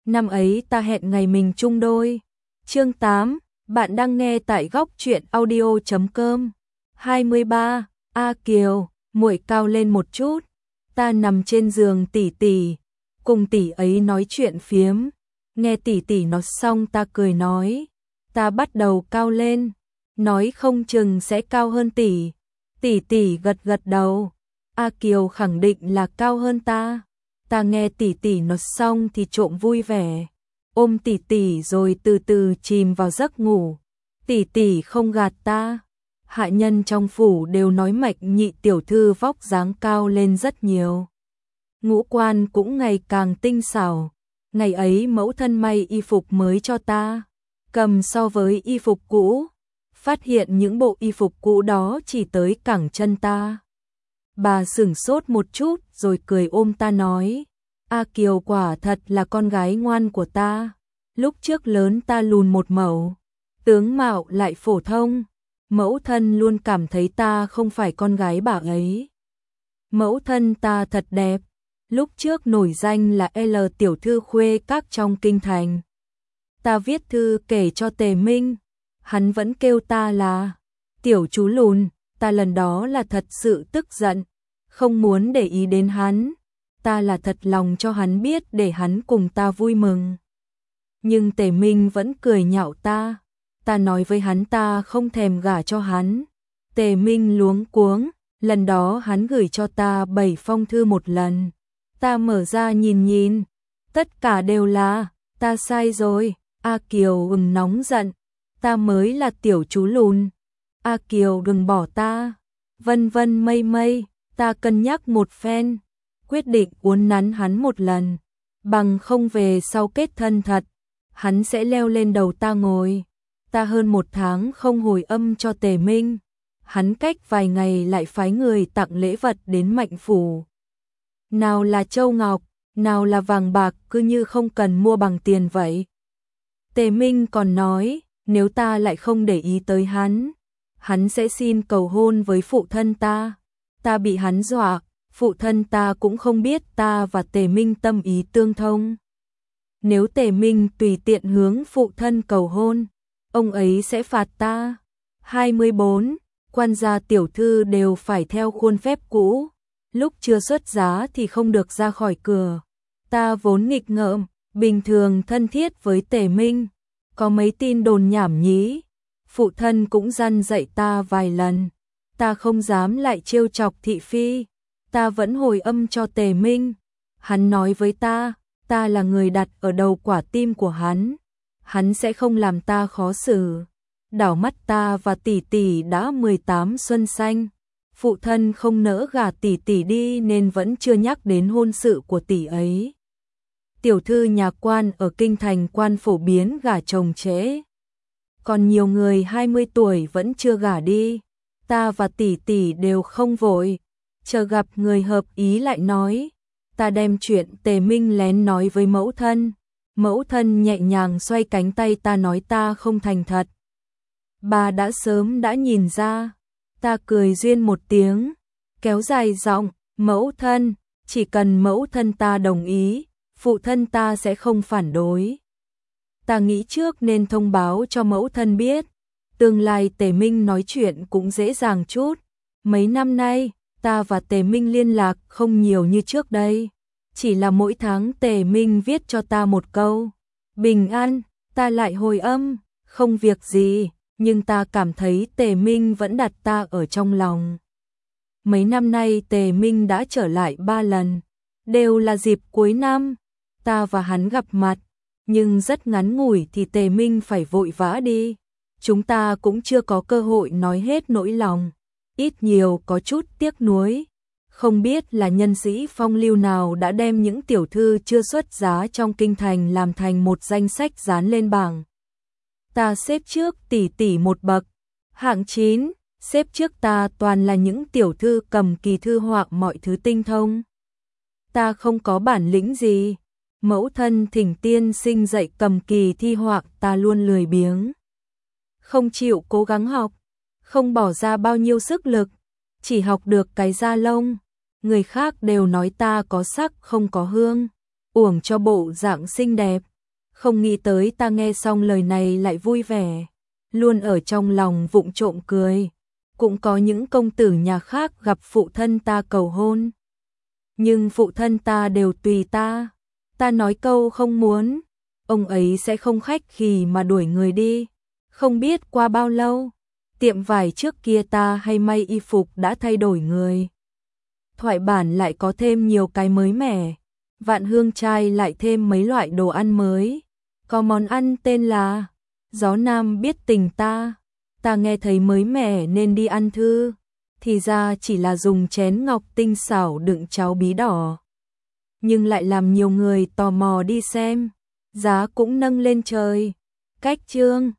Năm ấy ta hẹn ngày mình chung đôi. Chương 8, bạn đang nghe tại góc truyện audio.com. 23. A Kiều, muội cao lên một chút. Ta nằm trên giường tỷ tỷ, cùng tỷ ấy nói chuyện phiếm. Nghe tỷ tỷ nói xong ta cười nói, ta bắt đầu cao lên, nói không chừng sẽ cao hơn tỷ. Tỷ tỷ gật gật đầu. A Kiều khẳng định là cao hơn ta. Ta nghe tỷ tỷ nói xong thì trộm vui vẻ, ôm tỷ tỷ rồi từ từ chìm vào giấc ngủ. Tỷ tỷ không gạt ta. Hạ nhân trong phủ đều nói Mạch nhị tiểu thư vóc dáng cao lên rất nhiều. Ngũ quan cũng ngày càng tinh xảo. Ngày ấy mẫu thân may y phục mới cho ta, cầm so với y phục cũ, phát hiện những bộ y phục cũ đó chỉ tới cẳng chân ta. Bà sửng sốt một chút rồi cười ôm ta nói, A Kiều quả thật là con gái ngoan của ta. Lúc trước lớn ta lùn một mẩu, tướng mạo lại phổ thông, mẫu thân luôn cảm thấy ta không phải con gái bà ấy. Mẫu thân ta thật đẹp, lúc trước nổi danh là L tiểu thư khuê các trong kinh thành. Ta viết thư kể cho Tề Minh, hắn vẫn kêu ta là tiểu chú lùn. Ta lần đó là thật sự tức giận, không muốn để ý đến hắn. Ta là thật lòng cho hắn biết để hắn cùng ta vui mừng. Nhưng Tề Minh vẫn cười nhạo ta. Ta nói với hắn ta không thèm gả cho hắn. Tề Minh luống cuống, lần đó hắn gửi cho ta 7 phong thư một lần. Ta mở ra nhìn nhìn, tất cả đều là, ta sai rồi. A Kiều nóng giận, ta mới là tiểu chú lùn. A Kiều đừng bỏ ta. Vân vân mây mây, ta cân nhắc một phen, quyết định uốn nắn hắn một lần, bằng không về sau kết thân thật, hắn sẽ leo lên đầu ta ngồi. Ta hơn 1 tháng không hồi âm cho Tề Minh, hắn cách vài ngày lại phái người tặng lễ vật đến Mạnh phủ. Nào là châu ngọc, nào là vàng bạc, cứ như không cần mua bằng tiền vậy. Tề Minh còn nói, nếu ta lại không để ý tới hắn, hắn sẽ xin cầu hôn với phụ thân ta. Ta bị hắn dọa, phụ thân ta cũng không biết ta và Tề Minh tâm ý tương thông. Nếu Tề Minh tùy tiện hướng phụ thân cầu hôn, ông ấy sẽ phạt ta. 24. Quan gia tiểu thư đều phải theo khuôn phép cũ, lúc chưa xuất giá thì không được ra khỏi cửa. Ta vốn nghịch ngợm, bình thường thân thiết với Tề Minh, có mấy tin đồn nhảm nhí, phụ thân cũng răn dạy ta vài lần, ta không dám lại trêu chọc thị phi. Ta vẫn hồi âm cho Tề Minh, hắn nói với ta, ta là người đặt ở đầu quả tim của hắn sẽ không làm ta khó xử. Đảo mắt ta và tỷ tỷ đã 18 xuân xanh, phụ thân không nỡ gả tỷ tỷ đi nên vẫn chưa nhắc đến hôn sự của tỷ ấy. Tiểu thư nhà quan ở kinh thành quan phổ biến gả chồng trễ, còn nhiều người 20 tuổi vẫn chưa gả đi. Ta và tỷ tỷ đều không vội, chờ gặp người hợp ý lại nói. Ta đem chuyện Tề Minh lén nói với mẫu thân. Mẫu thân nhẹ nhàng xoay cánh tay ta nói ta không thành thật. Bà đã sớm đã nhìn ra. Ta cười duyên một tiếng, kéo dài giọng, mẫu thân, chỉ cần mẫu thân ta đồng ý, phụ thân ta sẽ không phản đối. Ta nghĩ trước nên thông báo cho mẫu thân biết, tương lai Tề Minh nói chuyện cũng dễ dàng chút. Mấy năm nay, ta và Tề Minh liên lạc không nhiều như trước đây, chỉ là mỗi tháng Tề Minh viết cho ta một câu bình an, ta lại hồi âm không việc gì, nhưng ta cảm thấy Tề Minh vẫn đặt ta ở trong lòng. Mấy năm nay Tề Minh đã trở lại 3 lần, đều là dịp cuối năm, ta và hắn gặp mặt, nhưng rất ngắn ngủi thì Tề Minh phải vội vã đi. Chúng ta cũng chưa có cơ hội nói hết nỗi lòng, ít nhiều có chút tiếc nuối. Không biết là nhân sĩ phong lưu nào đã đem những tiểu thư chưa xuất giá trong kinh thành làm thành một danh sách dán lên bảng. Ta xếp trước tỷ tỷ một bậc, hạng 9, xếp trước ta toàn là những tiểu thư cầm kỳ thư họa mọi thứ tinh thông. Ta không có bản lĩnh gì, mẫu thân thỉnh tiên sinh dạy cầm kỳ thi họa ta luôn lười biếng, không chịu cố gắng học, không bỏ ra bao nhiêu sức lực, chỉ học được cái da lông. Người khác đều nói ta có sắc không có hương, uổng cho bộ dạng xinh đẹp, Không nghĩ tới ta nghe xong lời này lại vui vẻ, luôn ở trong lòng vụng trộm cười. Cũng có những công tử nhà khác gặp phụ thân ta cầu hôn. Nhưng phụ thân ta đều tùy ta. Ta nói câu không muốn, ông ấy sẽ không khách khí mà đuổi người đi. Không biết qua bao lâu, tiệm vải trước kia ta hay may y phục đã thay đổi người. Thoại bản lại có thêm nhiều cái mới mẻ. Vạn Hương trai lại thêm mấy loại đồ ăn mới. Có món ăn tên là Gió Nam biết tình ta. Ta nghe thấy mới mẻ nên đi ăn thử. Thì ra chỉ là dùng chén ngọc tinh xảo đựng cháo bí đỏ. Nhưng lại làm nhiều người tò mò đi xem. Giá cũng nâng lên trời. Cách chương